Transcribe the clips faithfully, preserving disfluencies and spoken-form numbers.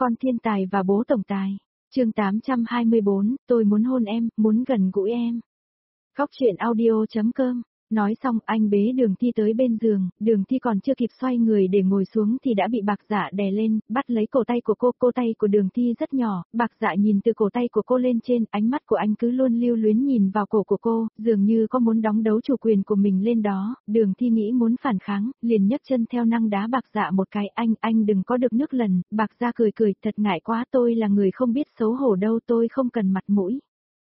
con thiên tài và bố tổng tài. Chương tám trăm hai mươi bốn, tôi muốn hôn em, muốn gần gũi em. Góc truyện audio.com. Nói xong anh bế Đường Thi tới bên giường, Đường Thi còn chưa kịp xoay người để ngồi xuống thì đã bị Bạc Dạ đè lên, bắt lấy cổ tay của cô, cô tay của Đường Thi rất nhỏ, Bạc Dạ nhìn từ cổ tay của cô lên trên, ánh mắt của anh cứ luôn lưu luyến nhìn vào cổ của cô, dường như có muốn đóng đấu chủ quyền của mình lên đó, Đường Thi nghĩ muốn phản kháng, liền nhấc chân theo năng đá Bạc Dạ một cái, anh, anh đừng có được nước lần, Bạc Dạ cười cười, thật ngại quá, tôi là người không biết xấu hổ đâu, tôi không cần mặt mũi.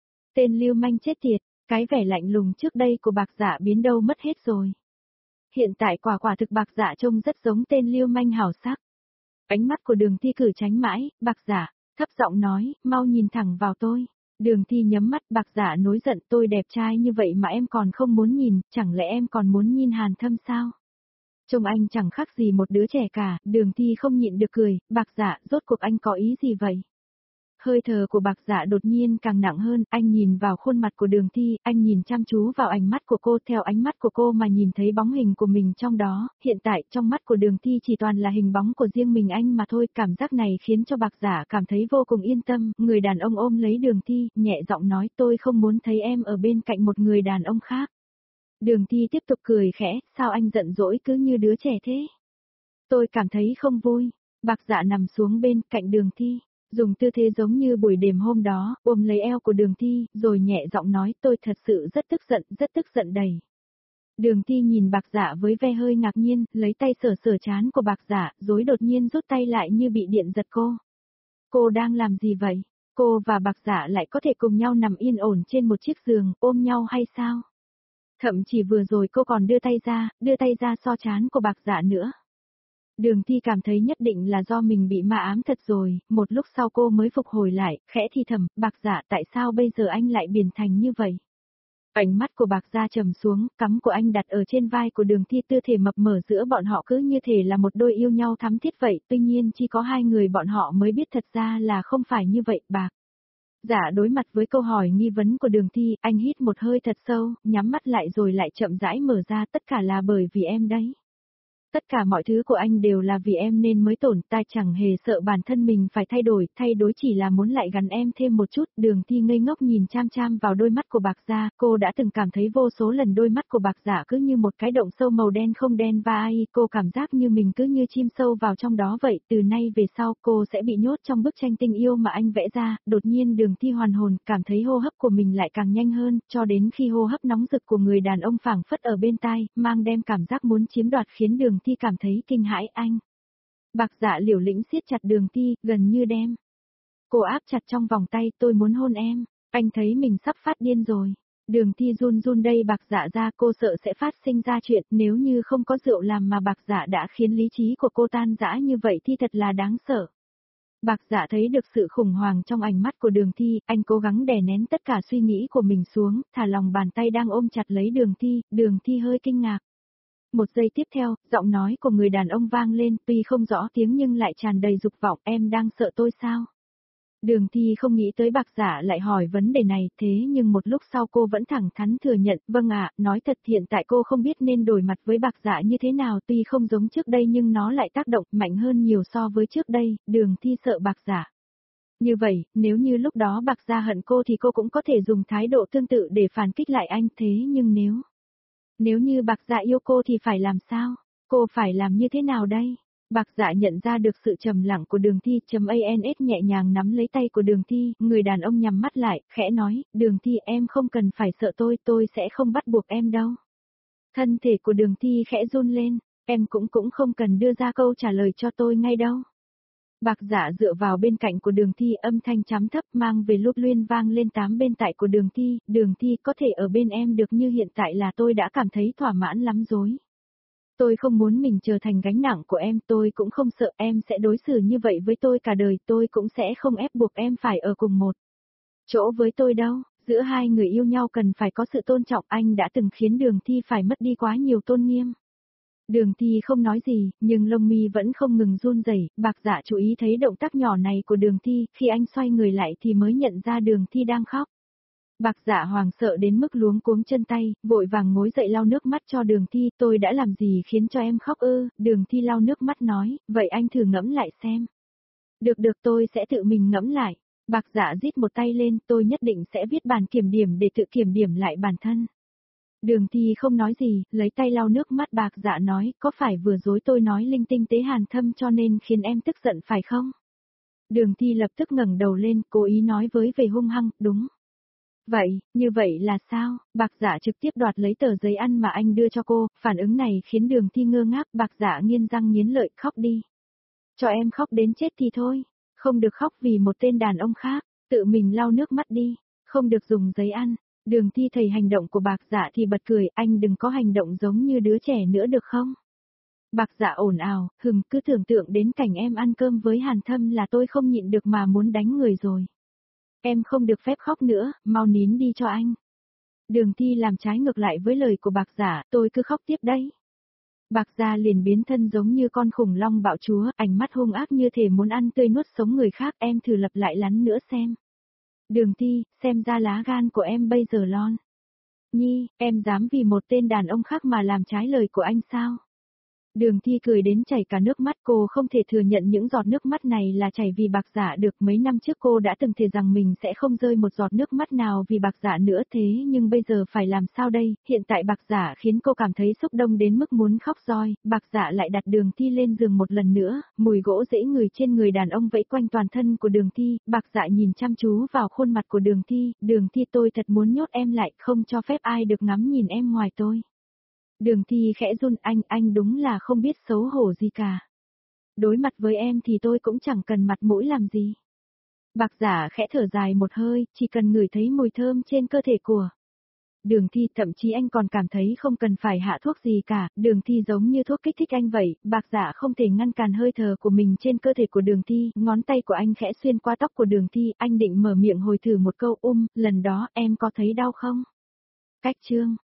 Tên lưu manh chết tiệt. Cái vẻ lạnh lùng trước đây của Bạc Dạ biến đâu mất hết rồi. Hiện tại quả quả thực Bạc Dạ trông rất giống tên lưu manh hảo sắc. Ánh mắt của Đường Thi cử tránh mãi, Bạc Dạ, thấp giọng nói, mau nhìn thẳng vào tôi. Đường Thi nhắm mắt, Bạc Dạ nổi giận, tôi đẹp trai như vậy mà em còn không muốn nhìn, chẳng lẽ em còn muốn nhìn Hàn Thâm sao? Trông anh chẳng khác gì một đứa trẻ cả, Đường Thi không nhịn được cười, Bạc Dạ, rốt cuộc anh có ý gì vậy? Hơi thở của Bạc Dạ đột nhiên càng nặng hơn, anh nhìn vào khuôn mặt của Đường Thi, anh nhìn chăm chú vào ánh mắt của cô, theo ánh mắt của cô mà nhìn thấy bóng hình của mình trong đó, hiện tại trong mắt của Đường Thi chỉ toàn là hình bóng của riêng mình anh mà thôi, cảm giác này khiến cho Bạc Dạ cảm thấy vô cùng yên tâm, người đàn ông ôm lấy Đường Thi, nhẹ giọng nói tôi không muốn thấy em ở bên cạnh một người đàn ông khác. Đường Thi tiếp tục cười khẽ, sao anh giận dỗi cứ như đứa trẻ thế? Tôi cảm thấy không vui, Bạc Dạ nằm xuống bên cạnh Đường Thi. Dùng tư thế giống như buổi đêm hôm đó, ôm lấy eo của Đường Thi, rồi nhẹ giọng nói tôi thật sự rất tức giận, rất tức giận đầy. Đường Thi nhìn Bạc Dạ với vẻ hơi ngạc nhiên, lấy tay sờ sờ trán của Bạc Dạ, rồi đột nhiên rút tay lại như bị điện giật cô. Cô đang làm gì vậy? Cô và Bạc Dạ lại có thể cùng nhau nằm yên ổn trên một chiếc giường, ôm nhau hay sao? Thậm chí vừa rồi cô còn đưa tay ra, đưa tay ra so trán của Bạc Dạ nữa. Đường Thi cảm thấy nhất định là do mình bị ma ám thật rồi, một lúc sau cô mới phục hồi lại, khẽ thì thầm, Bạc Dạ tại sao bây giờ anh lại biến thành như vậy? Ánh mắt của Bạc Dạ trầm xuống, cắm của anh đặt ở trên vai của Đường Thi, tư thể mập mờ giữa bọn họ cứ như thể là một đôi yêu nhau thắm thiết vậy, tuy nhiên chỉ có hai người bọn họ mới biết thật ra là không phải như vậy. Bạc Dạ đối mặt với câu hỏi nghi vấn của Đường Thi, anh hít một hơi thật sâu, nhắm mắt lại rồi lại chậm rãi mở ra, tất cả là bởi vì em đấy. Tất cả mọi thứ của anh đều là vì em nên mới tồn tại, chẳng hề sợ bản thân mình phải thay đổi, thay đổi chỉ là muốn lại gắn em thêm một chút. Đường Thi ngây ngốc nhìn chăm chăm vào đôi mắt của Bạc Dạ, cô đã từng cảm thấy vô số lần đôi mắt của Bạc Dạ cứ như một cái động sâu màu đen không đen và ai, cô cảm giác như mình cứ như chim sâu vào trong đó vậy, từ nay về sau cô sẽ bị nhốt trong bức tranh tình yêu mà anh vẽ ra. Đột nhiên Đường Thi hoàn hồn, cảm thấy hô hấp của mình lại càng nhanh hơn, cho đến khi hô hấp nóng rực của người đàn ông phảng phất ở bên tai, mang đem cảm giác muốn chiếm đoạt khiến Đường Thi cảm thấy kinh hãi. Anh. Bạc Dạ liều lĩnh siết chặt Đường Thi, gần như đem cô áp chặt trong vòng tay, tôi muốn hôn em. Anh thấy mình sắp phát điên rồi. Đường Thi run run đây Bạc Dạ ra, cô sợ sẽ phát sinh ra chuyện, nếu như không có rượu làm mà Bạc Dạ đã khiến lý trí của cô tan rã như vậy thì thật là đáng sợ. Bạc Dạ thấy được sự khủng hoảng trong ánh mắt của Đường Thi, anh cố gắng đè nén tất cả suy nghĩ của mình xuống, thả lòng bàn tay đang ôm chặt lấy Đường Thi, Đường Thi hơi kinh ngạc. Một giây tiếp theo, giọng nói của người đàn ông vang lên, tuy không rõ tiếng nhưng lại tràn đầy dục vọng, em đang sợ tôi sao? Đường Thi không nghĩ tới Bạc Dạ lại hỏi vấn đề này, thế nhưng một lúc sau cô vẫn thẳng thắn thừa nhận, vâng ạ, nói thật hiện tại cô không biết nên đổi mặt với Bạc Dạ như thế nào, tuy không giống trước đây nhưng nó lại tác động mạnh hơn nhiều so với trước đây. Đường Thi sợ Bạc Dạ. Như vậy, nếu như lúc đó Bạc Dạ hận cô thì cô cũng có thể dùng thái độ tương tự để phản kích lại anh, thế nhưng nếu... Nếu như Bạc Dạ yêu cô thì phải làm sao? Cô phải làm như thế nào đây? Bạc Dạ nhận ra được sự trầm lặng của Đường Thi, chấm ans nhẹ nhàng nắm lấy tay của Đường Thi, người đàn ông nhắm mắt lại, khẽ nói, Đường Thi em không cần phải sợ tôi, tôi sẽ không bắt buộc em đâu. Thân thể của Đường Thi khẽ run lên, em cũng cũng không cần đưa ra câu trả lời cho tôi ngay đâu. Bạc Dạ dựa vào bên cạnh của Đường Thi, âm thanh chấm thấp mang về lúc luyên vang lên tám bên tại của Đường Thi, Đường Thi có thể ở bên em được như hiện tại là tôi đã cảm thấy thỏa mãn lắm rồi. Tôi không muốn mình trở thành gánh nặng của em, tôi cũng không sợ em sẽ đối xử như vậy với tôi cả đời, tôi cũng sẽ không ép buộc em phải ở cùng một chỗ với tôi đâu, giữa hai người yêu nhau cần phải có sự tôn trọng, anh đã từng khiến Đường Thi phải mất đi quá nhiều tôn nghiêm. Đường Thi không nói gì, nhưng lông mi vẫn không ngừng run rẩy. Bạc Dạ chú ý thấy động tác nhỏ này của Đường Thi, khi anh xoay người lại thì mới nhận ra Đường Thi đang khóc. Bạc Dạ hoàng sợ đến mức luống cuống chân tay, vội vàng ngồi dậy lau nước mắt cho Đường Thi, tôi đã làm gì khiến cho em khóc ư? Đường Thi lau nước mắt nói, vậy anh thử ngẫm lại xem. Được được tôi sẽ tự mình ngẫm lại. Bạc Dạ rít một tay lên, tôi nhất định sẽ viết bản kiểm điểm để tự kiểm điểm lại bản thân. Đường Thi không nói gì, lấy tay lau nước mắt. Bạc Dạ nói, có phải vừa dối tôi nói linh tinh tế Hàn Thâm cho nên khiến em tức giận phải không? Đường Thi lập tức ngẩng đầu lên, cố ý nói với vẻ hung hăng, đúng. Vậy, như vậy là sao? Bạc Dạ trực tiếp đoạt lấy tờ giấy ăn mà anh đưa cho cô, phản ứng này khiến Đường Thi ngơ ngác. Bạc Dạ nghiến răng nghiến lợi, khóc đi. Cho em khóc đến chết thì thôi, không được khóc vì một tên đàn ông khác, tự mình lau nước mắt đi, không được dùng giấy ăn. Đường Thi thấy hành động của Bạc Dạ thì bật cười, anh đừng có hành động giống như đứa trẻ nữa được không? Bạc Dạ ồn ào, hừm, cứ tưởng tượng đến cảnh em ăn cơm với Hàn Thâm là tôi không nhịn được mà muốn đánh người rồi. Em không được phép khóc nữa, mau nín đi cho anh. Đường Thi làm trái ngược lại với lời của Bạc Dạ, tôi cứ khóc tiếp đấy. Bạc Dạ liền biến thân giống như con khủng long bạo chúa, ánh mắt hung ác như thể muốn ăn tươi nuốt sống người khác, em thử lặp lại lắn nữa xem. Đường Thi, xem ra lá gan của em bây giờ lon. Nhi, em dám vì một tên đàn ông khác mà làm trái lời của anh sao? Đường Thi cười đến chảy cả nước mắt, cô không thể thừa nhận những giọt nước mắt này là chảy vì Bạc Dạ được. Mấy năm trước cô đã từng thề rằng mình sẽ không rơi một giọt nước mắt nào vì Bạc Dạ nữa, thế nhưng bây giờ phải làm sao đây? Hiện tại Bạc Dạ khiến cô cảm thấy xúc động đến mức muốn khóc roi. Bạc Dạ lại đặt Đường Thi lên giường một lần nữa, mùi gỗ dễ ngửi trên người đàn ông vẫy quanh toàn thân của Đường Thi. Bạc Dạ nhìn chăm chú vào khuôn mặt của Đường Thi, Đường Thi tôi thật muốn nhốt em lại, không cho phép ai được ngắm nhìn em ngoài tôi. Đường Thi khẽ run, anh, anh đúng là không biết xấu hổ gì cả. Đối mặt với em thì tôi cũng chẳng cần mặt mũi làm gì. Bạc Dạ khẽ thở dài một hơi, chỉ cần ngửi thấy mùi thơm trên cơ thể của Đường Thi, thậm chí anh còn cảm thấy không cần phải hạ thuốc gì cả, Đường Thi giống như thuốc kích thích anh vậy. Bạc Dạ không thể ngăn cản hơi thở của mình trên cơ thể của Đường Thi, ngón tay của anh khẽ xuyên qua tóc của Đường Thi, anh định mở miệng hồi thử một câu, um, lần đó em có thấy đau không? Cách chương